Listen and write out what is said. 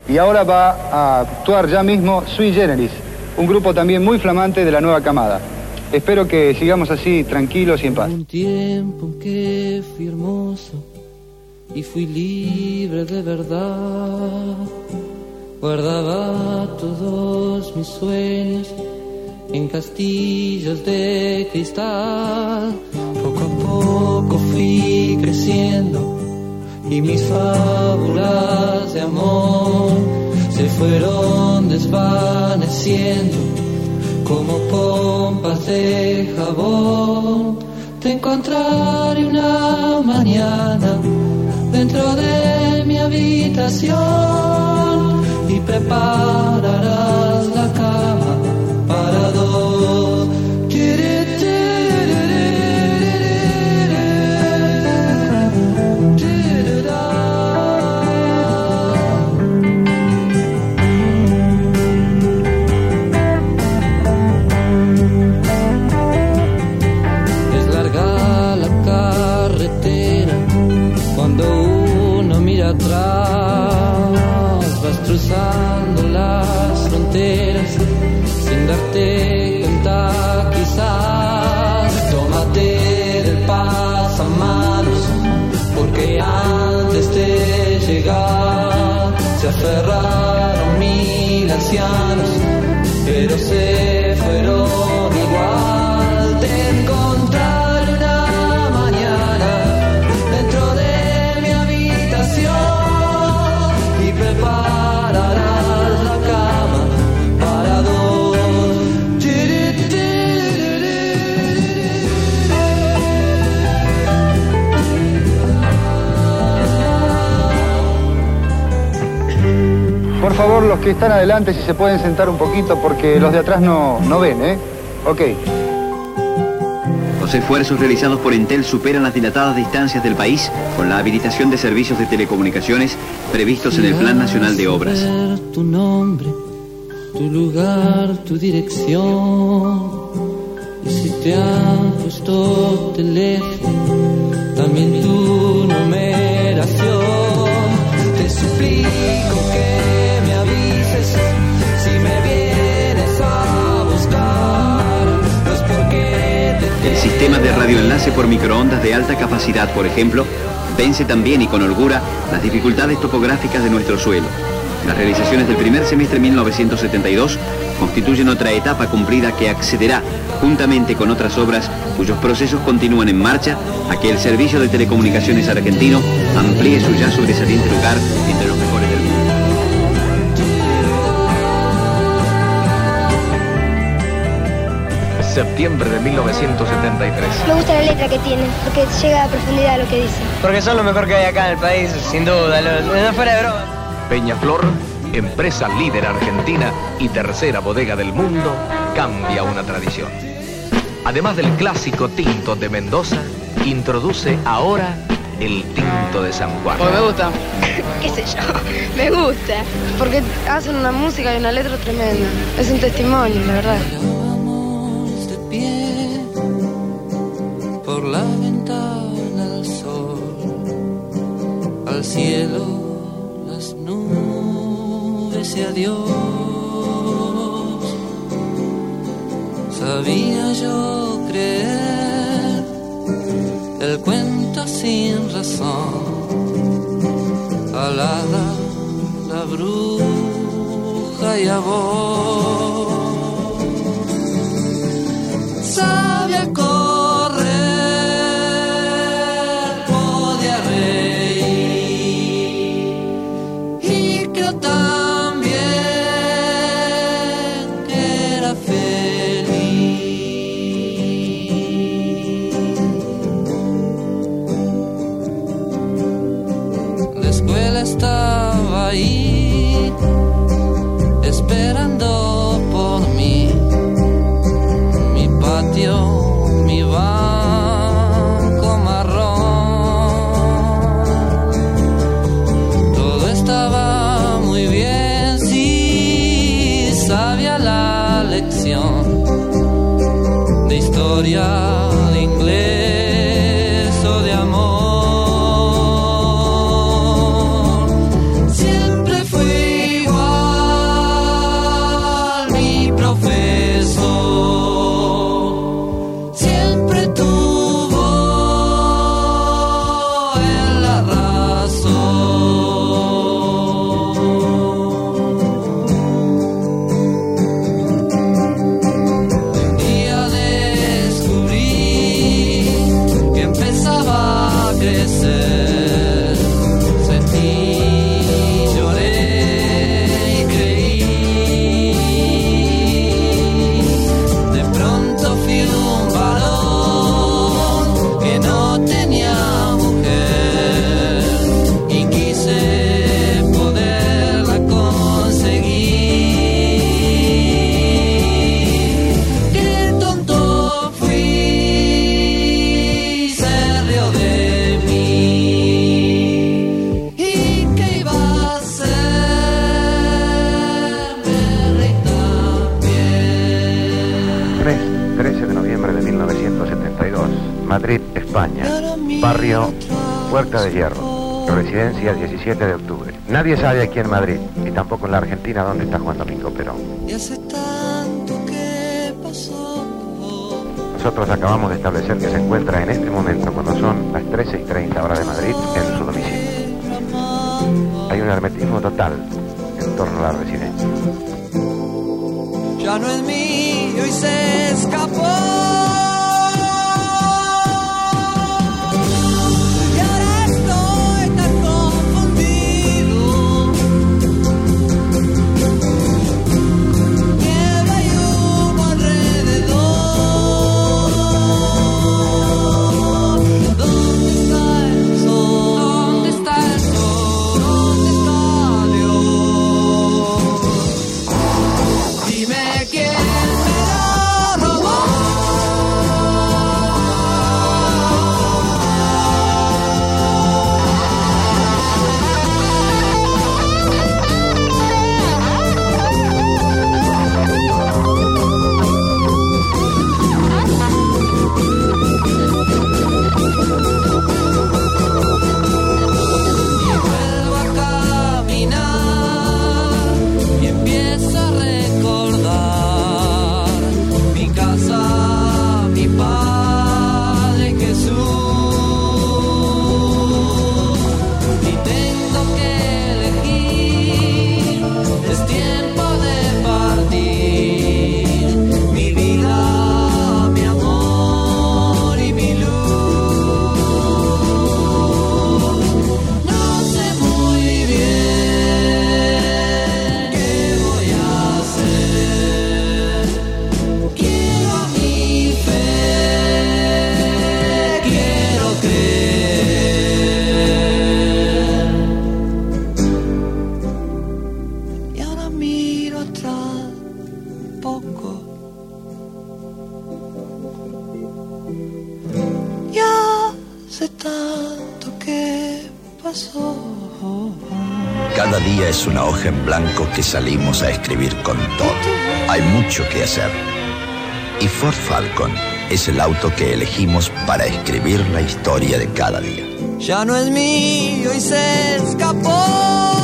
Y ahora va a actuar ya mismo Sui Generis, un grupo también muy flamante de la nueva camada. Espero que sigamos así, tranquilos y en paz. Un tiempo en que fui hermoso y fui libre de verdad. Guardaba todos mis sueños en castillos de cristal. Poco a poco fui creciendo y mis fábulas de amor se fueron desvaneciendo como pompas de jabón. Te encontraré una mañana dentro de mi habitación y prepararás la cama para dos. Es larga la carretera cuando uno mira atrás, vas cruzando las fronteras sin darte cuenta quizás. Tómate del pasamanos porque antes de llegar se aferraron 1000 ancianos, pero se fueron igual. Te encontraré una mañana dentro de mi habitación y prepararás la cama para dos. Por favor, los que están adelante, si se pueden sentar un poquito, porque los de atrás no ven, ¿eh? Ok. Los esfuerzos realizados por Entel superan las dilatadas distancias del país con la habilitación de servicios de telecomunicaciones previstos en el Plan Nacional de Obras. Tu nombre, tu lugar, tu dirección. Y si te han puesto teléfono, también tu numeración. Te suplico que me avises si me vienes a buscar. Pues porque El sistema de radioenlace por microondas de alta capacidad, por ejemplo, vence también y con holgura las dificultades topográficas de nuestro suelo. Las realizaciones del primer semestre de 1972 constituyen otra etapa cumplida que accederá, juntamente con otras obras cuyos procesos continúan en marcha, a que el servicio de telecomunicaciones argentino amplíe su ya sobresaliente lugar entre los mejores del mundo. Septiembre de 1973. Me gusta la letra que tiene, porque llega a profundidad a lo que dice. Porque son lo mejor que hay acá en el país, sin duda, no fuera de broma. Peñaflor, empresa líder argentina y tercera bodega del mundo, cambia una tradición. Además del clásico tinto de Mendoza, introduce ahora el tinto de San Juan. Porque me gusta. ¿Qué sé yo? Me gusta. Porque hacen una música y una letra tremenda. Es un testimonio, la verdad. Mirábamos de pie por la ventana al sol, al cielo, las nubes y adiós. Sabía yo creer el cuento sin razón, alada la bruja y a vos. Sabía correr, podía reír y creo también que era feliz. La escuela estaba ahí esperando por mí. Mi patio, mi banco marrón, todo estaba muy bien. Madrid, España. Barrio Puerta de Hierro. Residencia 17 de octubre. Nadie sabe aquí en Madrid, y tampoco en la Argentina, dónde está Juan Domingo Perón. Nosotros acabamos de establecer que se encuentra en este momento, cuando son las 13:30 horas de Madrid, en su domicilio. Hay un hermetismo total en torno a la residencia. Ya no es mío y se escapó. Y ahora estoy tan confundido. Niebla y humo alrededor. ¿Dónde está el sol? ¿Dónde está el sol? ¿Dónde está Dios? Dime quién me lo robó. Y vuelvo a caminar y empiezo a recordar mi casa, mi Padre Jesús. Y tengo que elegir, es tiempo de partir. Mi vida, mi amor y mi luz. No sé muy bien qué voy a hacer. Quiero mi fe, quiero creer. Y ahora miro atrás poco. Ya sé tanto que pasó. Cada día es una hoja en blanco que salimos a escribir con todo. Hay mucho que hacer. Y Ford Falcon es el auto que elegimos para escribir la historia de cada día. Ya no es mío y se escapó.